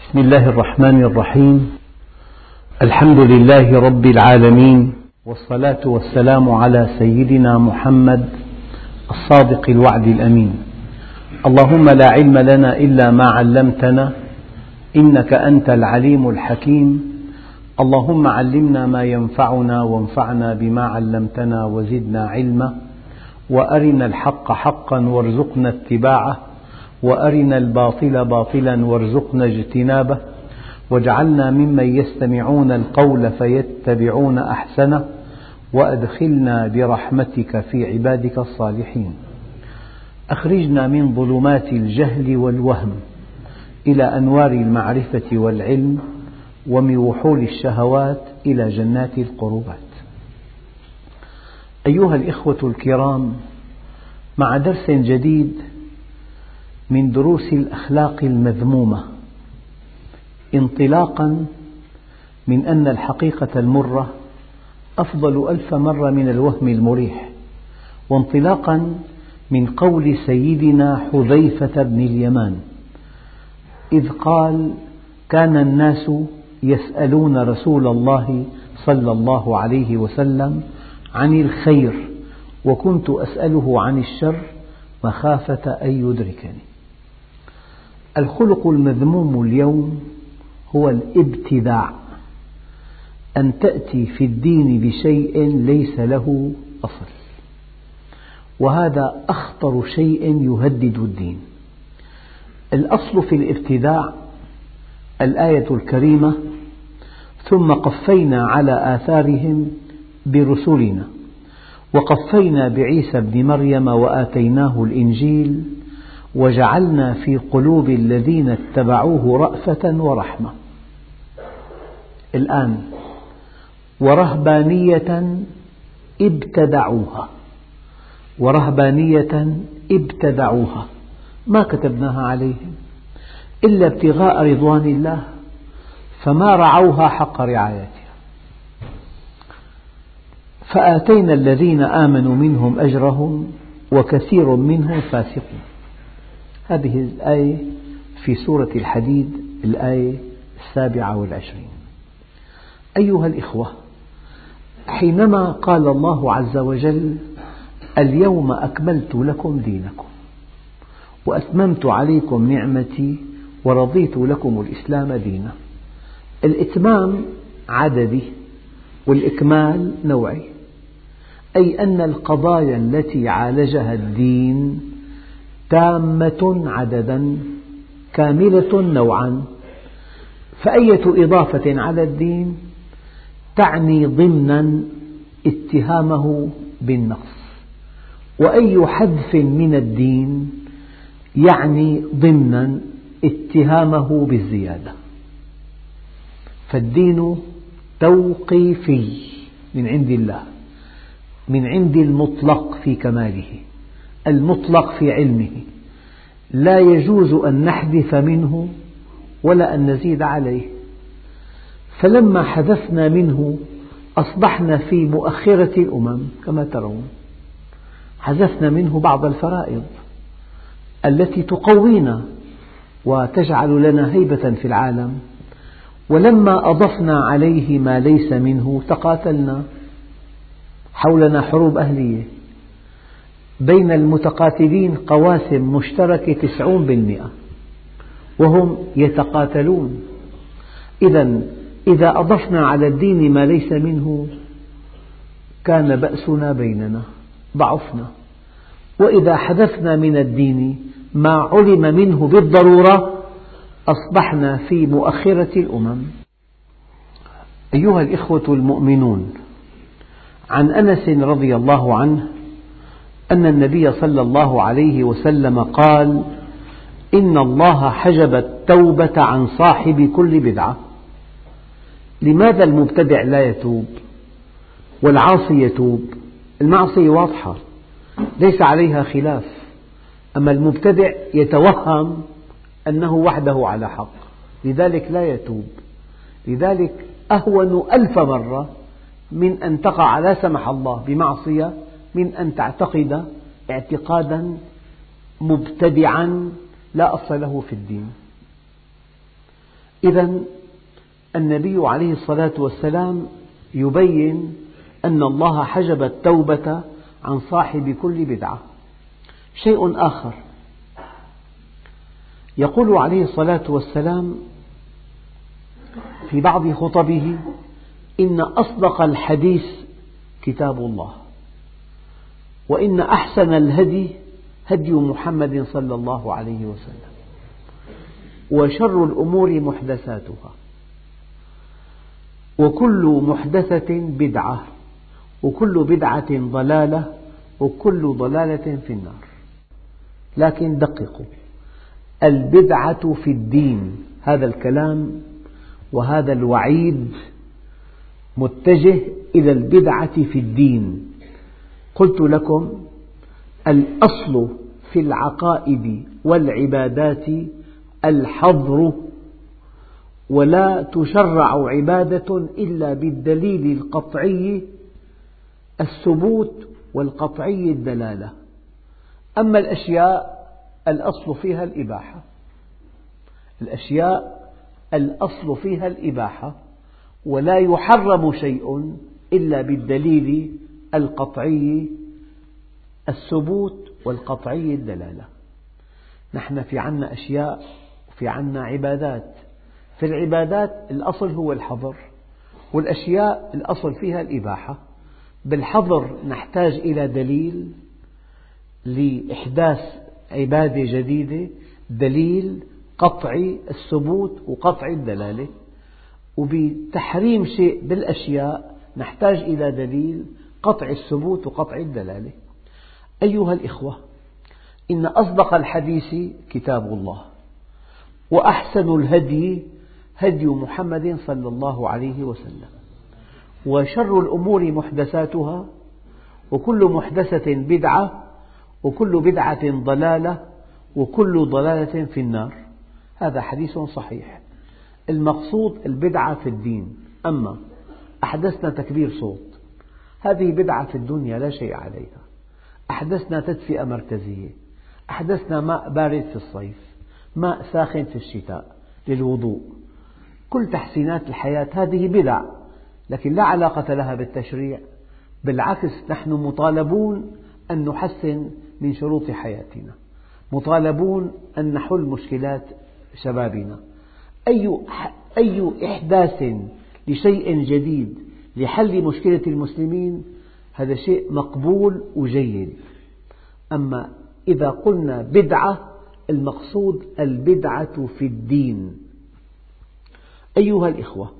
بسم الله الرحمن الرحيم. الحمد لله رب العالمين، والصلاة والسلام على سيدنا محمد الصادق الوعد الأمين. اللهم لا علم لنا إلا ما علمتنا إنك أنت العليم الحكيم. اللهم علمنا ما ينفعنا وانفعنا بما علمتنا وزدنا علما، وأرنا الحق حقا وارزقنا اتباعه، وأرنا الباطل باطلا وارزقنا اجتنابه، واجعلنا ممن يستمعون القول فيتبعون أحسنه، وأدخلنا برحمتك في عبادك الصالحين. أخرجنا من ظلمات الجهل والوهم إلى أنوار المعرفة والعلم، ومن وحول الشهوات إلى جنات القربات. أيها الإخوة الكرام، مع درس جديد من دروس الأخلاق المذمومة، انطلاقا من أن الحقيقة المرة أفضل ألف مرة من الوهم المريح، وانطلاقا من قول سيدنا حذيفة بن اليمان إذ قال: كان الناس يسألون رسول الله صلى الله عليه وسلم عن الخير، وكنت أسأله عن الشر مخافة أن يدركني. الخلق المذموم اليوم هو الابتداع، أن تأتي في الدين بشيء ليس له أصل، وهذا أخطر شيء يهدد الدين. الأصل في الابتداع الآية الكريمة: ثم قفينا على آثارهم برسلنا وقفينا بعيسى ابن مريم وآتيناه الإنجيل وجعلنا في قلوب الذين اتبعوه رأفة ورحمة. الآن: ورهبانية ابتدعوها ما كتبناها عليهم إلا ابتغاء رضوان الله، فما رعوها حق رعايتها، فآتينا الذين آمنوا منهم أجرهم وكثير منهم فاسقون. هذه الآية في سورة الحديد، الآية 27. أيها الإخوة، حينما قال الله عز وجل: اليوم أكملت لكم دينكم وأتممت عليكم نعمتي ورضيت لكم الإسلام دينا، الإتمام عددي والإكمال نوعي، أي أن القضايا التي عالجها الدين تامة عددا كاملة نوعا، فأية إضافة على الدين تعني ضمنا اتهامه بالنقص، وأي حذف من الدين يعني ضمنا اتهامه بالزيادة. فالدين توقيفي من عند الله، من عند المطلق في كماله، المطلق في علمه، لا يجوز أن نحذف منه ولا أن نزيد عليه. فلما حذفنا منه أصبحنا في مؤخرة الأمم كما ترون، حذفنا منه بعض الفرائض التي تقوينا وتجعل لنا هيبة في العالم، ولما أضفنا عليه ما ليس منه تقاتلنا، حولنا حروب أهلية، بين المتقاتلين قواسم مشتركة 90% وهم يتقاتلون. إذا أضفنا على الدين ما ليس منه كان بأسنا بيننا، ضعفنا. وإذا حذفنا من الدين ما علم منه بالضرورة أصبحنا في مؤخرة الأمم. أيها الإخوة المؤمنون، عن أنس رضي الله عنه أن النبي صلى الله عليه وسلم قال: إن الله حجب التوبة عن صاحب كل بدعة. لماذا المبتدع لا يتوب والعاصي يتوب؟ المعصية واضحة ليس عليها خلاف، أما المبتدع يتوهم أنه وحده على حق، لذلك لا يتوب. لذلك أهون 1000 مرة من أن تقع لا سمح الله بمعصية من أن تعتقد اعتقادا مبتدعا لا أصل له في الدين. إذن النبي عليه الصلاة والسلام يبين أن الله حجب التوبة عن صاحب كل بدعة. شيء آخر، يقول عليه الصلاة والسلام في بعض خطبه: إن أصدق الحديث كتاب الله، وإن أحسن الهدي هدي محمد صلى الله عليه وسلم، وشر الأمور محدثاتها، وكل محدثة بدعة، وكل بدعة ضلالة، وكل ضلالة في النار. لكن دققوا، البدعة في الدين، هذا الكلام وهذا الوعيد متجه إلى البدعة في الدين. قلت لكم الأصل في العقائد والعبادات الحظر، ولا تشرع عبادة إلا بالدليل القطعي الثبوت والقطعي الدلالة. أما الأشياء الأصل فيها الإباحة، الأشياء الأصل فيها الإباحة، ولا يحرم شيء إلا بالدليل القطعي الثبوت والقطعي الدلالة. نحن في عنا أشياء وفي عنا عبادات. في العبادات الأصل هو الحظر، والأشياء الأصل فيها الإباحة. بالحظر نحتاج إلى دليل لإحداث عبادة جديدة، دليل قطعي الثبوت وقطعي الدلالة. وبتحريم شيء بالأشياء نحتاج إلى دليل قطعي الثبوت وقطعي الدلالة. أيها الإخوة، إن أصدق الحديث كتاب الله، وأحسن الهدي هدي محمد صلى الله عليه وسلم، وشر الأمور محدثاتها، وكل محدثة بدعة، وكل بدعة ضلالة، وكل ضلالة في النار. هذا حديث صحيح. المقصود البدعة في الدين. أما أحدثنا تكبير صوت، هذه بدعة في الدنيا لا شيء عليها. أحدثنا تدفئة مركزية، أحدثنا ماء بارد في الصيف، ماء ساخن في الشتاء للوضوء. كل تحسينات الحياة هذه بدع، لكن لا علاقة لها بالتشريع. بالعكس، نحن مطالبون أن نحسن من شروط حياتنا، مطالبون أن نحل مشكلات شبابنا. أي إحداث لشيء جديد لحل مشكلة المسلمين هذا شيء مقبول وجيد. أما إذا قلنا بدعة، المقصود البدعة في الدين. أيها الإخوة،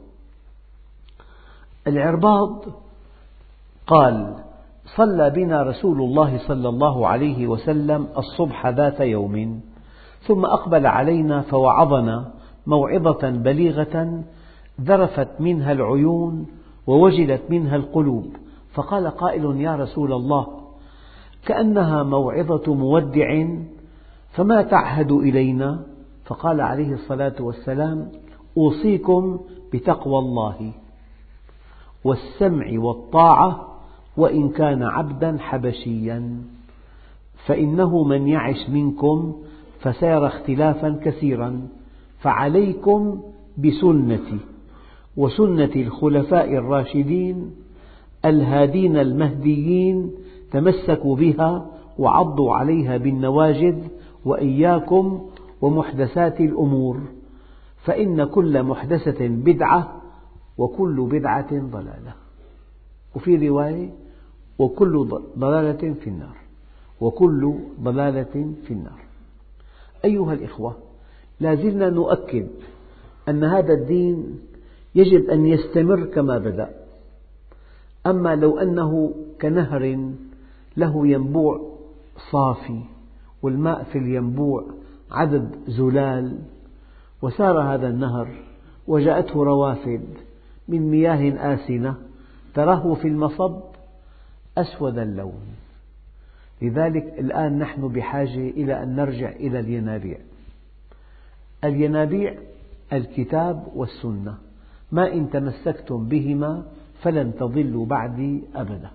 العرباض قال: صلى بنا رسول الله صلى الله عليه وسلم الصبح ذات يوم، ثم أقبل علينا فوعظنا موعظة بليغة ذرفت منها العيون ووجلت منها القلوب. فقال قائل: يا رسول الله، كأنها موعظة مودع، فما تعهد إلينا؟ فقال عليه الصلاة والسلام: أوصيكم بتقوى الله والسمع والطاعة، وإن كان عبدا حبشيا، فإنه من يعش منكم فسيرى اختلافا كثيرا، فعليكم بسنتي وسنة الخلفاء الراشدين الهادين المهديين، تمسكوا بها وعضوا عليها بالنواجذ، وإياكم ومحدثات الأمور، فإن كل محدثة بدعة، وكل بدعة ضلالة. وفي رواية: وكل ضلالة في النار، وكل ضلالة في النار. أيها الإخوة، لا زلنا نؤكد أن هذا الدين يجب أن يستمر كما بدأ. أما لو أنه كنهر له ينبوع صافي، والماء في الينبوع عدد زلال، وسار هذا النهر وجاءته روافد من مياه آسنة تراه في المصب أسود اللون. لذلك الآن نحن بحاجة إلى أن نرجع إلى الينابيع. الينابيع الكتاب والسنة، ما إن تمسكتم بهما فلن تضلوا بعدي أبدا.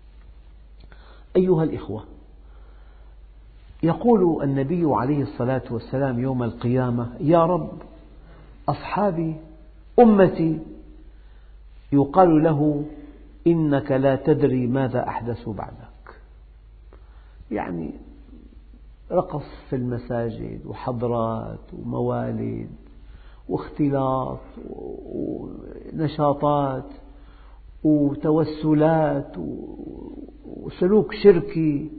أيها الإخوة، يقول النبي عليه الصلاة والسلام يوم القيامة: يا رب، أصحابي أمتي يقال له إنك لا تدري ماذا أحدثوا بعدك. يعني رقص في المساجد وحضرات وموالد واختلاط ونشاطات وتوسلات وسلوك شركي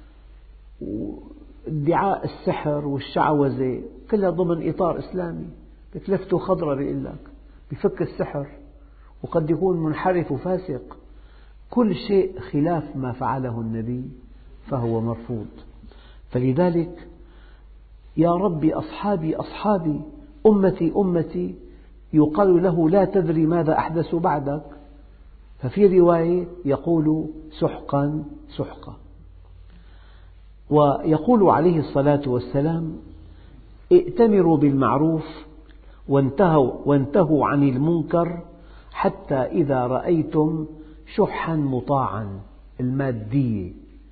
وادعاء السحر والشعوذة، كلها ضمن إطار إسلامي. لفته خضرة بيقول لك بفك السحر، وقد يكون منحرف وفاسق. كل شيء خلاف ما فعله النبي فهو مرفوض. فلذلك يا ربي أصحابي أصحابي أمتي أمتي يقال له لا تدري ماذا أحدثوا بعدك. ففي رواية يقول سحقا سحقا. ويقول عليه الصلاة والسلام ائتمروا بالمعروف وانتهوا عن المنكر حتى إذا رأيتم شحا مطاعا. المادية،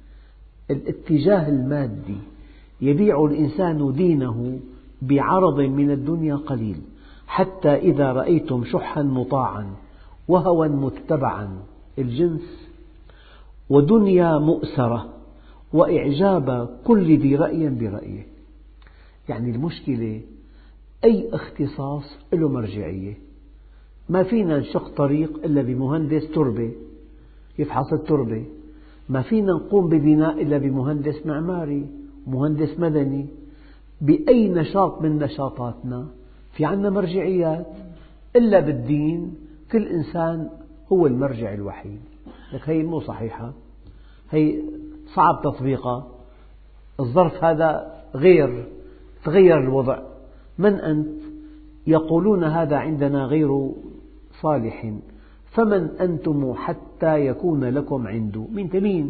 الاتجاه المادي، يبيع الإنسان دينه بعرض من الدنيا قليل. حتى إذا رأيتم شحا مطاعا وهوى متبعا، الجنس، ودنيا مؤسرة وإعجاب كل ذي رأي برأيه. يعني المشكلة أي اختصاص له مرجعية. ما فينا نشق طريق إلا بمهندس تربة يفحص التربة، ما فينا نقوم ببناء إلا بمهندس معماري ومهندس مدني. بأي نشاط من نشاطاتنا في عنا مرجعيات. إلا بالدين كل إنسان هو المرجع الوحيد. لك هي مو صحيحة، هي صعب تطبيقها. الظرف هذا غير، تغير الوضع. من أنت؟ يقولون هذا عندنا غير صالح، فمن أنتم حتى يكون لكم عنده. مين؟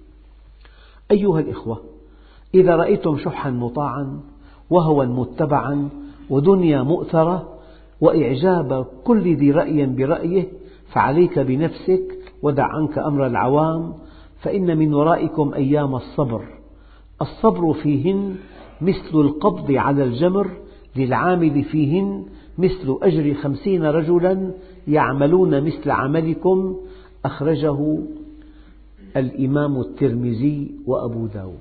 أيها الإخوة، إذا رأيتم شحا مطاعا وهوى متبعا ودنيا مؤثرة وإعجاب كل ذي رأي برأيه فعليك بنفسك ودع عنك أمر العوام، فإن من ورائكم أيام الصبر. الصبر فيهن مثل القبض على الجمر، للعامل فيهن مثل أجر 50 رجلا يعملون مثل عملكم. أخرجه الإمام الترمذي وأبو داود.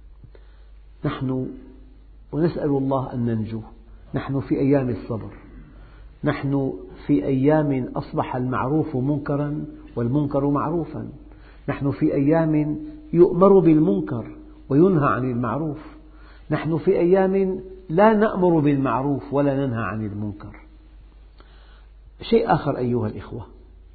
نحن ونسأل الله أن ننجو. نحن في أيام الصبر، نحن في أيام أصبح المعروف منكرا والمنكر معروفا، نحن في أيام يؤمر بالمنكر وينهى عن المعروف، نحن في أيام لا نأمر بالمعروف ولا ننهى عن المنكر. شيء آخر أيها الإخوة،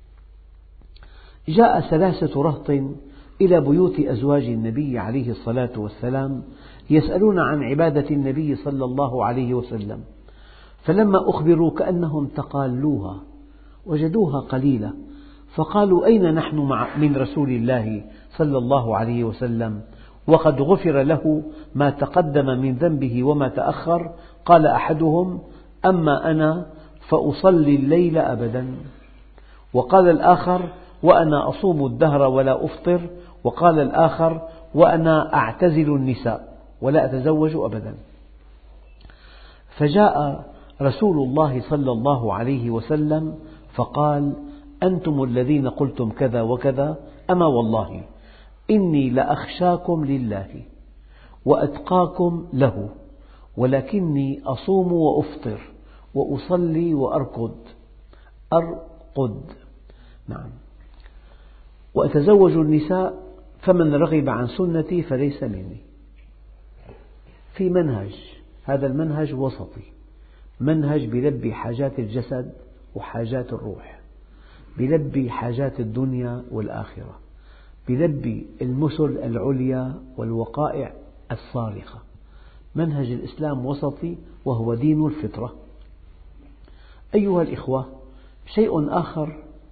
جاء 3 رهط إلى بيوت أزواج النبي عليه الصلاة والسلام يسألون عن عبادة النبي صلى الله عليه وسلم، فلما أخبروا كأنهم تقالوها وجدوها قليلة، فقالوا أين نحن من رسول الله صلى الله عليه وسلم وقد غفر له ما تقدم من ذنبه وما تأخر؟ قال أحدهم أما أنا فأصلي الليل أبدا. وقال الآخر وأنا أصوم الدهر ولا أفطر. وقال الآخر وأنا أعتزل النساء ولا أتزوج أبدا. فجاء رسول الله صلى الله عليه وسلم فقال أنتم الذين قلتم كذا وكذا، أما والله إني لأخشاكم لله وأتقاكم له، ولكني أصوم وأفطر وأصلي وأرقد نعم، وأتزوج النساء، فمن رغب عن سنتي فليس مني. في منهج، هذا المنهج وسطي، منهج بيلبي حاجات الجسد وحاجات الروح، بيلبي حاجات الدنيا والآخرة، بيلبي المثل العليا والوقائع الصارخة. منهج الإسلام وسطي وهو دين الفطرة. أيها الإخوة، شيء آخر،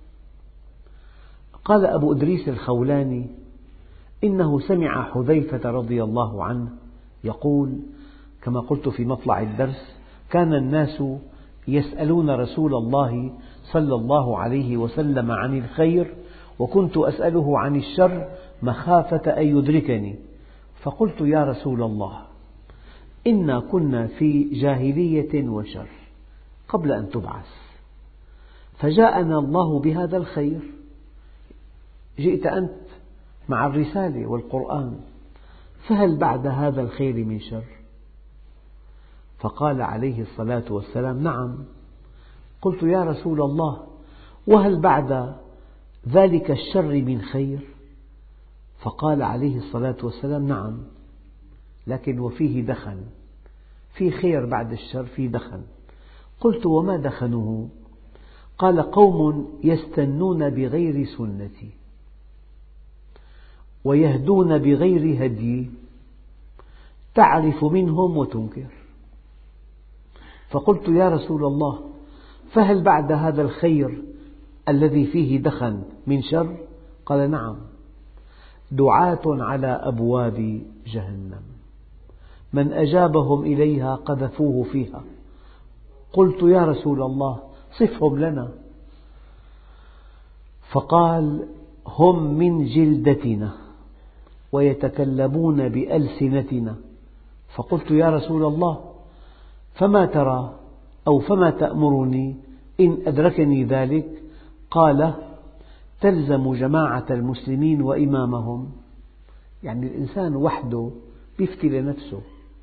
قال أبو إدريس الخولاني إنه سمع حذيفة رضي الله عنه يقول كما قلت في مطلع الدرس: كان الناس يسألون رسول الله صلى الله عليه وسلم عن الخير، وكنت أسأله عن الشر مخافة أن يدركني، فقلت يا رسول الله إنا كنا في جاهلية وشر. قبل أن تبعث، فجاءنا الله بهذا الخير، جئت أنت مع الرسالة والقرآن، فهل بعد هذا الخير من شر؟ فقال عليه الصلاة والسلام: نعم. قلت: يا رسول الله، وهل بعد ذلك الشر من خير؟ فقال عليه الصلاة والسلام: نعم، لكن وفيه دخن، في خير بعد الشر، في دخن. قلت: وما دخنه؟ قال: قوم يستنون بغير سنتي ويهدون بغير هديي، تعرف منهم وتنكر. فقلت: يا رسول الله، فهل بعد هذا الخير الذي فيه دخن من شر؟ قال: نعم، دعاة على أبواب جهنم، من أجابهم إليها قذفوه فيها. قلت: يا رسول الله، صفهم لنا. فقال: هم من جلدتنا ويتكلمون بألسنتنا. فقلت: يا رسول الله، فما ترى أو فما تأمرني إن أدركني ذلك؟ قال: تلزم جماعة المسلمين وإمامهم. يعني الإنسان وحده يفتي لنفسه،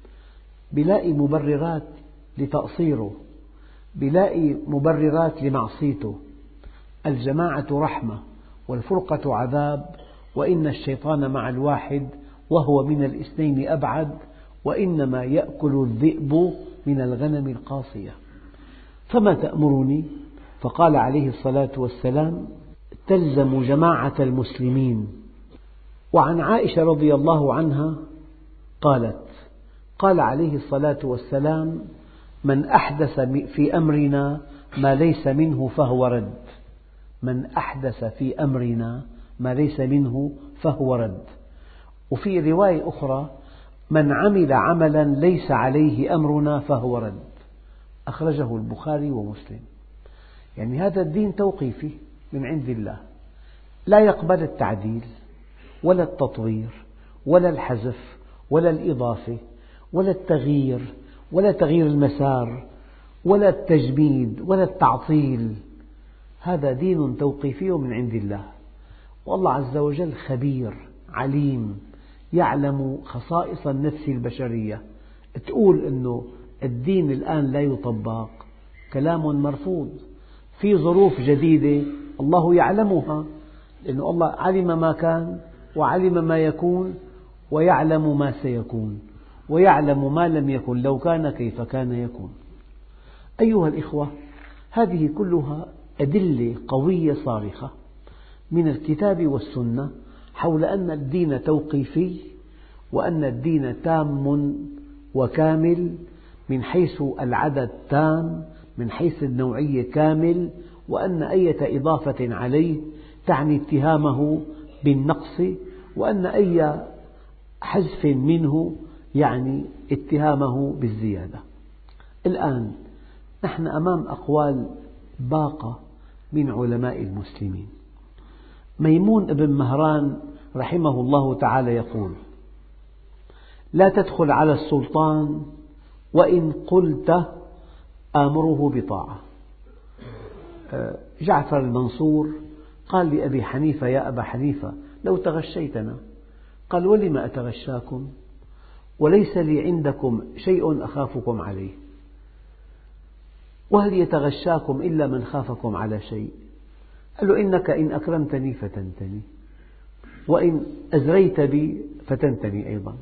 يلاقي مبررات لتقصيره، يلاقي مبررات لمعصيته. الجماعة رحمة والفرقة عذاب، وإن الشيطان مع الواحد وهو من الاثنين أبعد، وإنما يأكل الذئب من الغنم القاصية. فما تأمرني؟ فقال عليه الصلاة والسلام: تلزم جماعة المسلمين. وعن عائشة رضي الله عنها قالت: قال عليه الصلاة والسلام: من أحدث في أمرنا ما ليس منه فهو رد. من أحدث في أمرنا ما ليس منه فهو رد. وفي رواية أخرى: من عمل عملا ليس عليه أمرنا فهو رد. أخرجه البخاري ومسلم. يعني هذا الدين توقيفي من عند الله، لا يقبل التعديل ولا التطوير ولا الحذف ولا الإضافة ولا التغيير ولا تغيير المسار ولا التجميد ولا التعطيل. هذا دين توقيفي من عند الله، والله عز وجل خبير عليم، يعلم خصائص النفس البشرية. تقول أنه الدين الآن لا يطبق، كلام مرفوض. في ظروف جديدة الله يعلمها، لأن الله علم ما كان وعلم ما يكون ويعلم ما سيكون ويعلم ما لم يكن، لو كان كيف كان يكون. أيها الإخوة، هذه كلها أدلة قوية صارخة من الكتاب والسنة حول أن الدين توقيفي، وأن الدين تام وكامل، من حيث العدد تام، من حيث النوعية كامل، وأن أية إضافة عليه تعني اتهامه بالنقص، وأن أي حذف منه يعني اتهامه بالزيادة. الآن نحن أمام أقوال باقة من علماء المسلمين. ميمون بن مهران رحمه الله تعالى يقول: لا تدخل على السلطان وإن قلت آمره بطاعة. جعفر المنصور قال لأبي حنيفة: يا أبا حنيفة، لو تغشيتنا. قال: ولم أتغشاكم؟ وليس لي عندكم شيء أخافكم عليه، وهل يتغشاكم إلا من خافكم على شيء؟ قال له: إنك إن أكرمتني فتنتني، وإن أزريت بي فتنتني أيضا.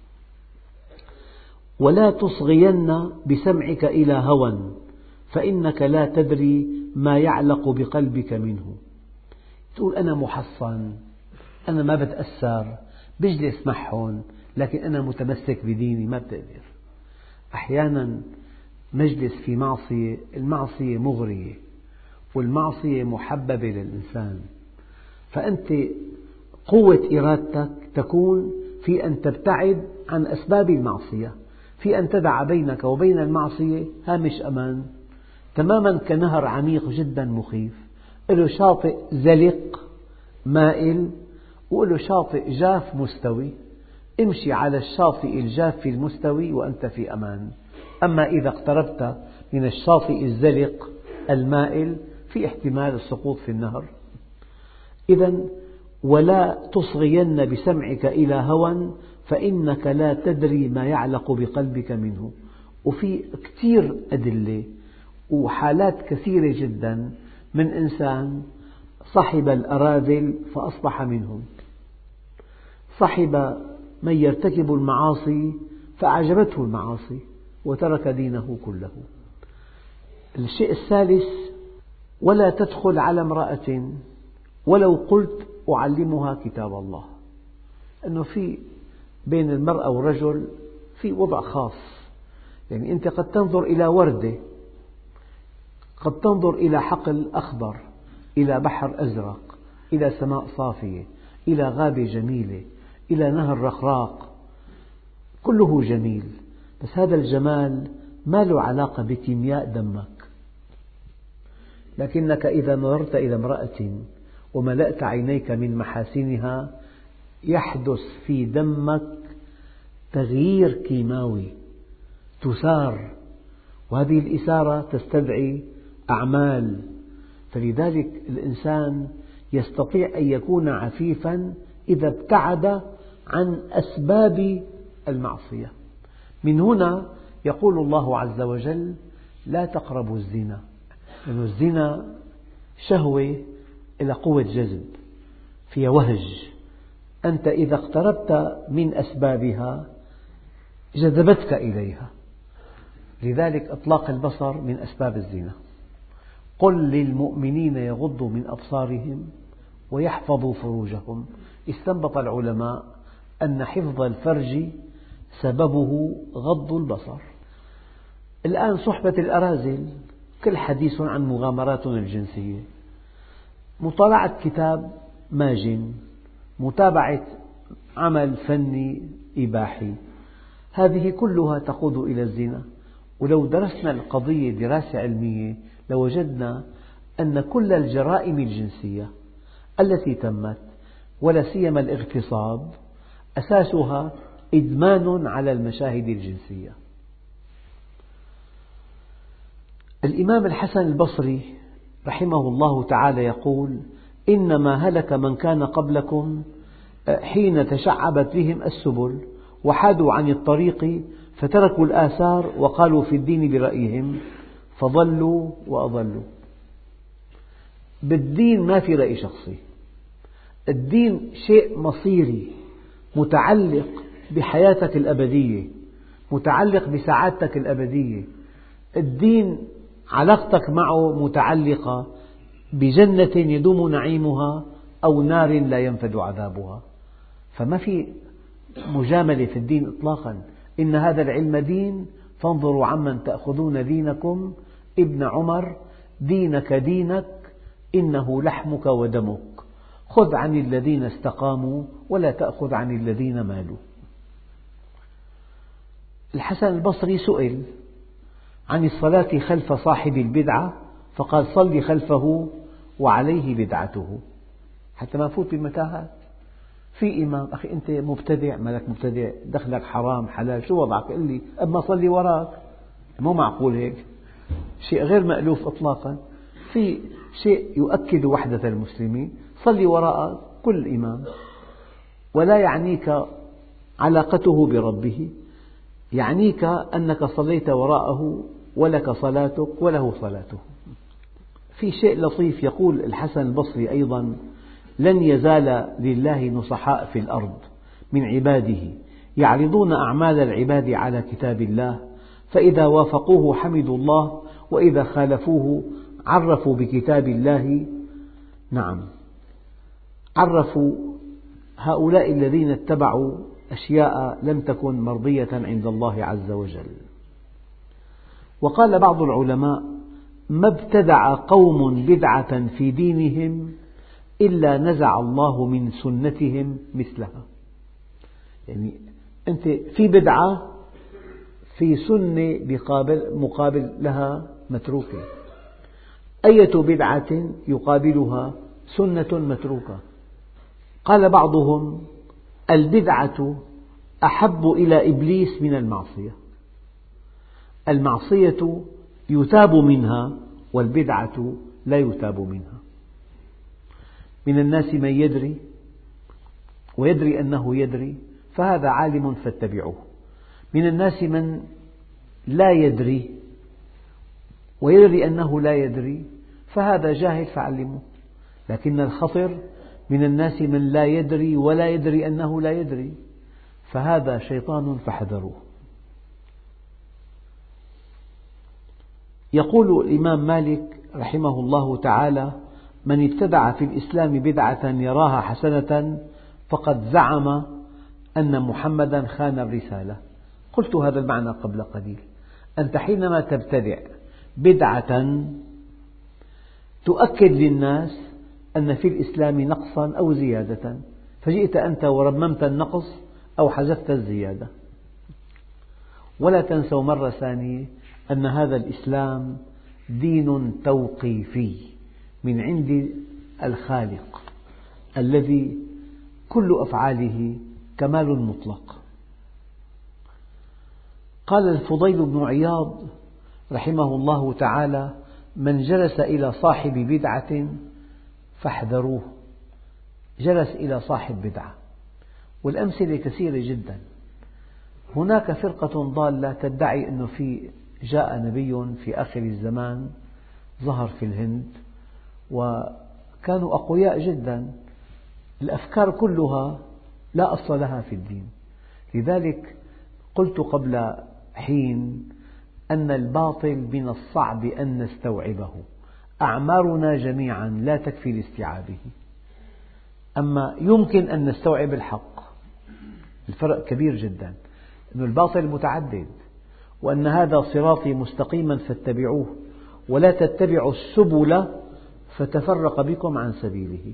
ولا تصغين بسمعك إلى هوى، فإنك لا تدري ما يعلق بقلبك منه. تقول: أنا محصن، أنا ما بتأثر، بجلس معهم، لكن أنا متمسك بديني. ما بتقدر. أحيانا مجلس في معصية، المعصية مغرية والمعصية محببة للإنسان، فأنت قوة إرادتك تكون في أن تبتعد عن أسباب المعصية، في أن تدع بينك وبين المعصية هامش أمان، تماما كنهر عميق جدا مخيف، له شاطئ زلق مائل وله شاطئ جاف مستوي. امشي على الشاطئ الجاف المستوي وأنت في أمان. أما إذا اقتربت من الشاطئ الزلق المائل في احتمال السقوط في النهر. إذا ولا تصغين بسمعك إلى هوى فإنك لا تدري ما يعلق بقلبك منه. وفي كثير أدلة وحالات كثيرة جدا من إنسان صحب الأراذل فأصبح منهم، صحب من يرتكب المعاصي فأعجبته المعاصي وترك دينه كله. الشيء الثالث: ولا تدخل على امرأة ولو قلت أعلمها كتاب الله. أنه في بين المرأة والرجل في وضع خاص، يعني أنت قد تنظر إلى وردة، قد تنظر إلى حقل أخضر، إلى بحر أزرق، إلى سماء صافية، إلى غابة جميلة، إلى نهر رخراق، كله جميل، بس هذا الجمال ما له علاقة بكيمياء دمك. لكنك إذا نظرت إلى امرأة وملأت عينيك من محاسنها يحدث في دمك تغيير كيماوي، تثار، وهذه الإثارة تستدعي أعمال. فلذلك الإنسان يستطيع أن يكون عفيفا إذا ابتعد عن أسباب المعصية. من هنا يقول الله عز وجل: لا تقربوا الزنا، لأن الزنا شهوة إلى قوة جذب، فيها وهج، أنت إذا اقتربت من أسبابها جذبتك إليها. لذلك إطلاق البصر من أسباب الزنا. قل للمؤمنين يغضوا من أبصارهم ويحفظوا فروجهم. استنبط العلماء أن حفظ الفرج سببه غض البصر. الآن صحبة الأراذل كل حديث عن مغامراتهم الجنسية، مطالعة كتاب ماجن، متابعة عمل فني إباحي، هذه كلها تقود إلى الزنا. ولو درسنا القضية دراسة علمية لوجدنا أن كل الجرائم الجنسية التي تمت ولا سيما الاغتصاب أساسها إدمان على المشاهد الجنسية. الإمام الحسن البصري رحمه الله تعالى يقول: إنما هلك من كان قبلكم حين تشعبت بهم السبل وحادوا عن الطريق فتركوا الآثار وقالوا في الدين برأيهم فضلوا وأضلوا. بالدين ما في رأي شخصي، الدين شيء مصيري متعلق بحياتك الأبدية، متعلق بسعادتك الأبدية. الدين علاقتك معه متعلقة بجنة يدوم نعيمها أو نار لا ينفد عذابها. فما في مجاملة في الدين إطلاقا. إن هذا العلم دين فانظروا عمن تأخذون دينكم. ابن عمر: دينك دينك إنه لحمك ودمك، خذ عن الذين استقاموا ولا تأخذ عن الذين مالوا. الحسن البصري سئل عن الصلاة خلف صاحب البدعة فقال: صل خلفه وعليه بدعته. حتى ما نفوت بمتاهات. في إمام: أخي أنت مبتدع، مالك مبتدع، دخلك حرام حلال، شو وضعك؟ قل لي أما صلي وراك. مو معقول هيك، شيء غير مألوف إطلاقا. في شيء يؤكد وحدة المسلمين، صلي وراء كل إمام، ولا يعنيك علاقته بربه، يعنيك أنك صليت وراءه ولك صلاتك وله صلاته. في شيء لطيف يقول الحسن البصري أيضا: لن يزال لله نصحاء في الأرض من عباده يعرضون أعمال العباد على كتاب الله، فإذا وافقوه حمدوا الله وإذا خالفوه عرفوا بكتاب الله. نعم، عرفوا هؤلاء الذين اتبعوا أشياء لم تكن مرضية عند الله عز وجل. وقال بعض العلماء: ما ابتدع قوم بدعة في دينهم إلا نزع الله من سنتهم مثلها. يعني أنت في بدعة، في سنة مقابل لها متروكة. أية بدعة يقابلها سنة متروكة. قال بعضهم: البدعة أحب إلى إبليس من المعصية. المعصية يتاب منها والبدعة لا يتاب منها. من الناس من يدري ويدري أنه يدري فهذا عالم فاتبعوه. من الناس من لا يدري ويدري أنه لا يدري فهذا جاهل فعلموه. لكن الخطر من الناس من لا يدري ولا يدري أنه لا يدري فهذا شيطان فاحذروه. يقول الإمام مالك رحمه الله تعالى: من ابتدع في الإسلام بدعة يراها حسنة فقد زعم أن محمدا خان الرسالة. قلت هذا المعنى قبل قليل. أنت حينما تبتدع بدعة تؤكد للناس أن في الإسلام نقصا أو زيادة، فجئت أنت ورممت النقص أو حذفت الزيادة. ولا تنسوا مرة ثانية أن هذا الإسلام دين توقيفي من عند الخالق الذي كل أفعاله كمال مطلق. قال الفضيل بن عياض رحمه الله تعالى: من جلس إلى صاحب بدعة فاحذروه. جلس إلى صاحب بدعة، والأمثلة كثيرة جدا. هناك فرقة ضالة تدعي أنه جاء نبي في آخر الزمان ظهر في الهند وكانوا أقوياء جدا، الأفكار كلها لا أصل لها في الدين. لذلك قلت قبل حين أن الباطل من الصعب أن نستوعبه، أعمارنا جميعا لا تكفي لاستيعابه، أما يمكن أن نستوعب الحق. الفرق كبير جدا، أن الباطل متعدد، وأن هذا صراطي مستقيما فاتبعوه ولا تتبعوا السبل فتفرق بكم عن سبيله.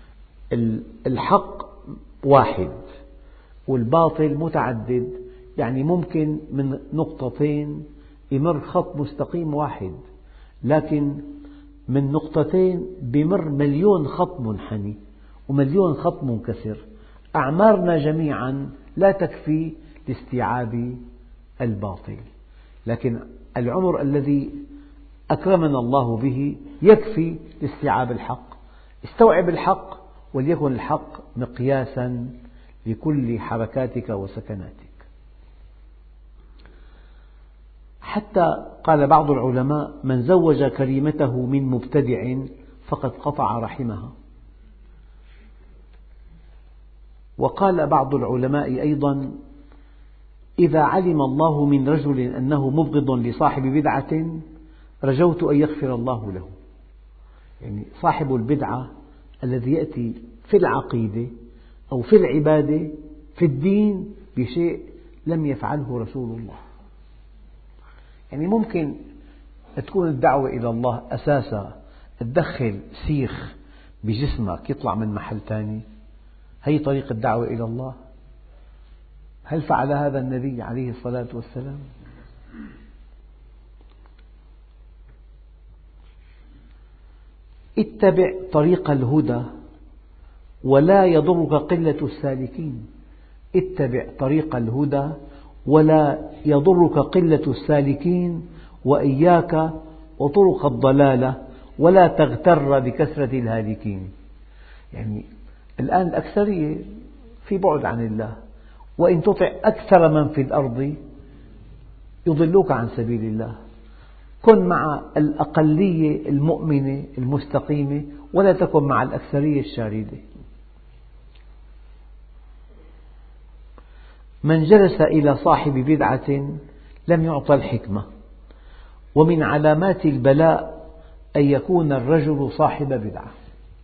الحق واحد والباطل متعدد، يعني ممكن من نقطتين يمر خط مستقيم واحد، لكن من نقطتين بمر مليون خط منحني ومليون خط منكسر. أعمارنا جميعا لا تكفي لاستيعاب الباطل، لكن العمر الذي أكرمنا الله به يكفي لاستيعاب الحق. استوعب الحق وليكن الحق مقياسا لكل حركاتك وسكناتك. حتى قال بعض العلماء: من زوج كريمته من مبتدع فقد قطع رحمها. وقال بعض العلماء أيضا: إذا علم الله من رجل أنه مبغض لصاحب بدعة رجوت أن يغفر الله له. يعني صاحب البدعة الذي يأتي في العقيدة أو في العبادة في الدين بشيء لم يفعله رسول الله. يعني ممكن تكون الدعوة إلى الله أساسا تدخل سيخ بجسمك يطلع من محل ثاني، هي طريق الدعوة إلى الله؟ هل فعل هذا النبي عليه الصلاة والسلام؟ اتبع طريق الهدى ولا يضرك قلة السالكين. اتبع طريق الهدى ولا يضرك قلة السالكين، وإياك وطرق الضلالة ولا تغتر بكثرة الهالكين. يعني الآن الأكثرية في بعد عن الله، وإن تطع أكثر من في الأرض يضلوك عن سبيل الله. كن مع الأقلية المؤمنة المستقيمة ولا تكن مع الأكثرية الشاردة. من جلس إلى صاحب بدعة لم يعطى الحكمة. ومن علامات البلاء أن يكون الرجل صاحب بدعة.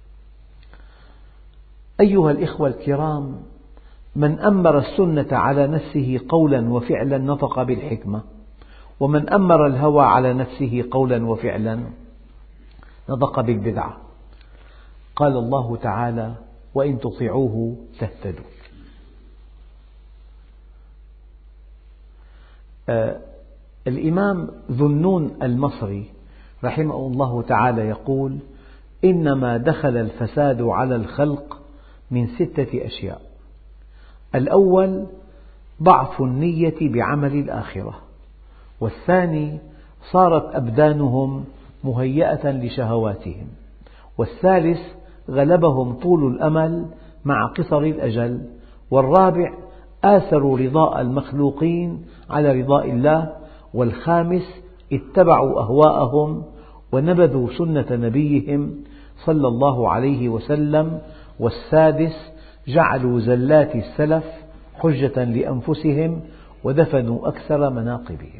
أيها الإخوة الكرام، من أمر السنة على نفسه قولا وفعلا نطق بالحكمة، ومن أمر الهوى على نفسه قولا وفعلا نطق بالبدعة. قال الله تعالى: وإن تطيعوه تهتدوا. الإمام ذو النون المصري رحمه الله تعالى يقول: إنما دخل الفساد على الخلق من 6 أشياء. الأول ضعف النية بعمل الآخرة، والثاني صارت أبدانهم مهيئة لشهواتهم. والثالث غلبهم طول الأمل مع قصر الأجل. والرابع آثروا رضاء المخلوقين على رضاء الله. والخامس اتبعوا أهواءهم ونبذوا سنة نبيهم صلى الله عليه وسلم. والسادس جعلوا زلات السلف حجة لأنفسهم ودفنوا أكثر مناقبهم.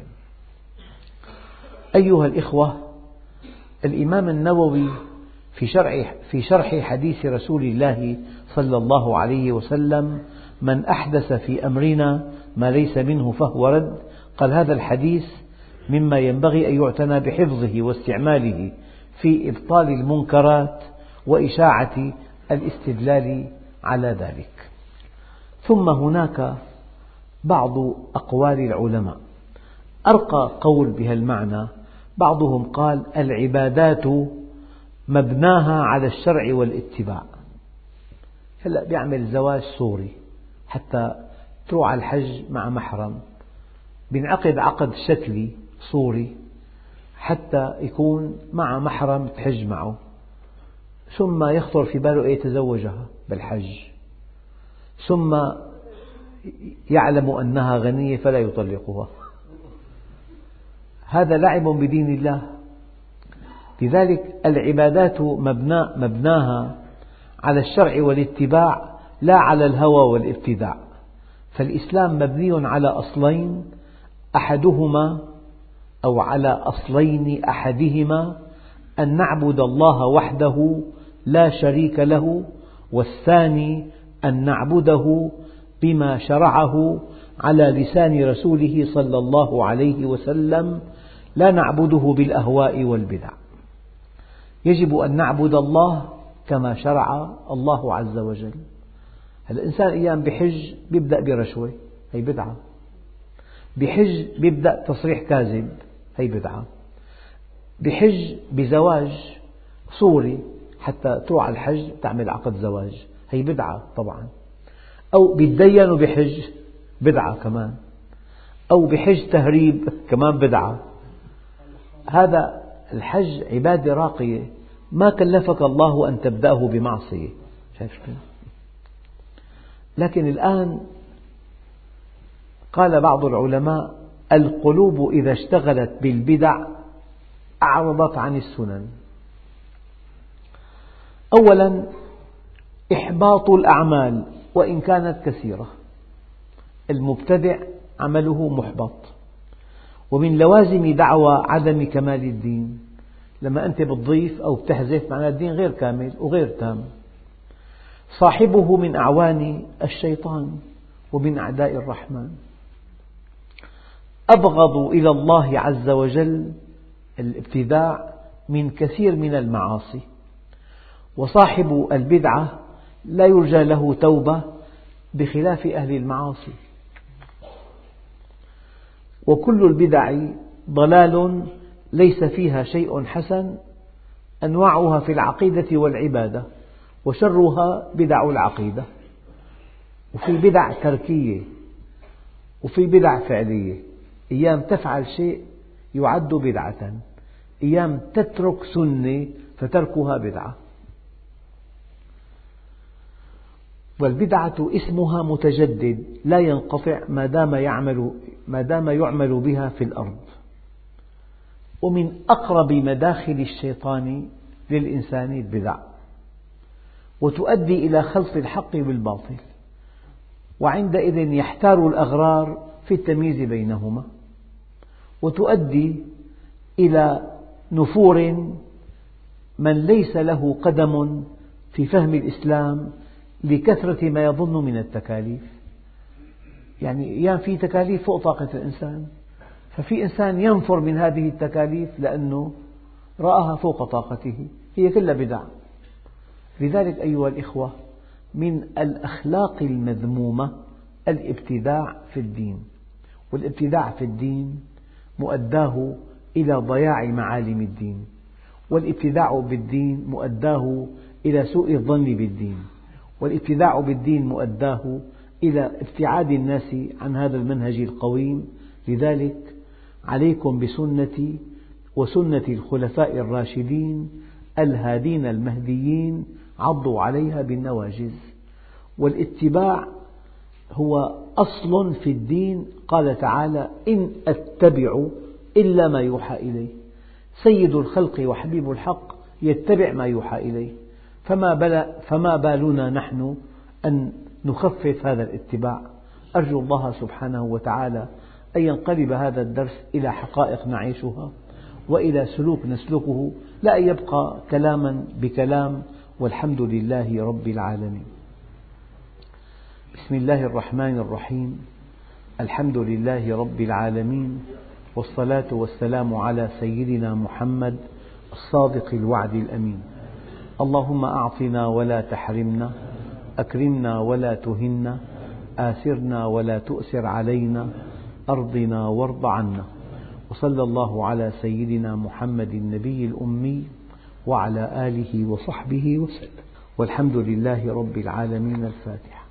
أيها الإخوة، الإمام النووي في شرح حديث رسول الله صلى الله عليه وسلم: من أحدث في أمرنا ما ليس منه فهو رد، قال هذا الحديث مما ينبغي أن يعتنى بحفظه واستعماله في إبطال المنكرات وإشاعة الاستدلال على ذلك. ثم هناك بعض أقوال العلماء أرقى قول بهذا المعنى. بعضهم قال: العبادات مبناها على الشرع والاتباع. هلأ بيعمل زواج صوري حتى تروح على الحج مع محرم، بينعقد عقد شكلي صوري حتى يكون مع محرم تحج معه، ثم يخطر في باله أن يتزوجها بالحج، ثم يعلم أنها غنية فلا يطلقها. هذا لعب بدين الله. لذلك العبادات مبناها على الشرع والاتباع لا على الهوى والابتداع. فالإسلام مبني على أصلين، أحدهما أو على أصلين أحدهما أن نعبد الله وحده لا شريك له، والثاني أن نعبده بما شرعه على لسان رسوله صلى الله عليه وسلم، لا نعبده بالأهواء والبدع. يجب أن نعبد الله كما شرع الله عز وجل. الإنسان أيام بحج بيبدأ برشوة، هي بدعة. بحج بيبدأ تصريح كاذب، هي بدعة. بحج بزواج صوري حتى تروح على الحج تعمل عقد زواج، هي بدعة طبعا. أو بيتدين بحج، بدعة كمان. أو بحج تهريب، كمان بدعة. هذا الحج عبادة راقية، ما كلفك الله أن تبدأه بمعصية. شايف كيف؟ لكن الآن قال بعض العلماء: القلوب إذا اشتغلت بالبدع أعرضت عن السنن. أولا إحباط الأعمال وإن كانت كثيرة، المبتدع عمله محبط. ومن لوازم دعوى عدم كمال الدين، لما أنت بتضيف أو بتحذف معناه الدين غير كامل وغير تام. صاحبه من أعوان الشيطان ومن أعداء الرحمن. أبغض إلى الله عز وجل الابتداع من كثير من المعاصي. وصاحب البدعة لا يرجى له توبة بخلاف أهل المعاصي. وكل البدع ضلال ليس فيها شيء حسن، أنواعها في العقيدة والعبادة، وشرها بدع العقيدة. وفي بدع تركية وفي بدع فعلية. أيام تفعل شيء يعد بدعة، أيام تترك سنة فتركها بدعة. والبدعة اسمها متجدد لا ينقطع ما دام يعمل بها في الأرض. ومن أقرب مداخل الشيطان للإنسان البدع، وتؤدي إلى خلط الحق بالباطل، وعندئذ يحتار الأغرار في التمييز بينهما، وتؤدي إلى نفور من ليس له قدم في فهم الإسلام لكثرة ما يظن من التكاليف. يعني أيام في تكاليف فوق طاقة الإنسان، ففي إنسان ينفر من هذه التكاليف لأنه رآها فوق طاقته، هي كلها بدع. لذلك أيها الإخوة، من الأخلاق المذمومة الابتداع في الدين. والابتداع في الدين مؤداه إلى ضياع معالم الدين، والابتداع بالدين مؤداه إلى سوء الظن بالدين، والابتداع بالدين مؤداه إلى ابتعاد الناس عن هذا المنهج القويم. لذلك عليكم بسنتي وسنة الخلفاء الراشدين الهادين المهديين عضوا عليها بالنواجذ. والاتباع هو أصل في الدين. قال تعالى: إن أتبع إلا ما يوحى إلي. سيد الخلق وحبيب الحق يتبع ما يوحى إليه، فما بالنا نحن أن نخفف هذا الاتباع. أرجو الله سبحانه وتعالى أن ينقلب هذا الدرس إلى حقائق نعيشها وإلى سلوك نسلكه، لا يبقى كلاما بكلام. والحمد لله رب العالمين. بسم الله الرحمن الرحيم. الحمد لله رب العالمين، والصلاة والسلام على سيدنا محمد الصادق الوعد الأمين. اللهم أعطنا ولا تحرمنا، أكرمنا ولا تهنا، آثرنا ولا تؤثر علينا، أرضنا وارض عنا. وصلى الله على سيدنا محمد النبي الأمي وعلى آله وصحبه وسلم. والحمد لله رب العالمين. الفاتحة.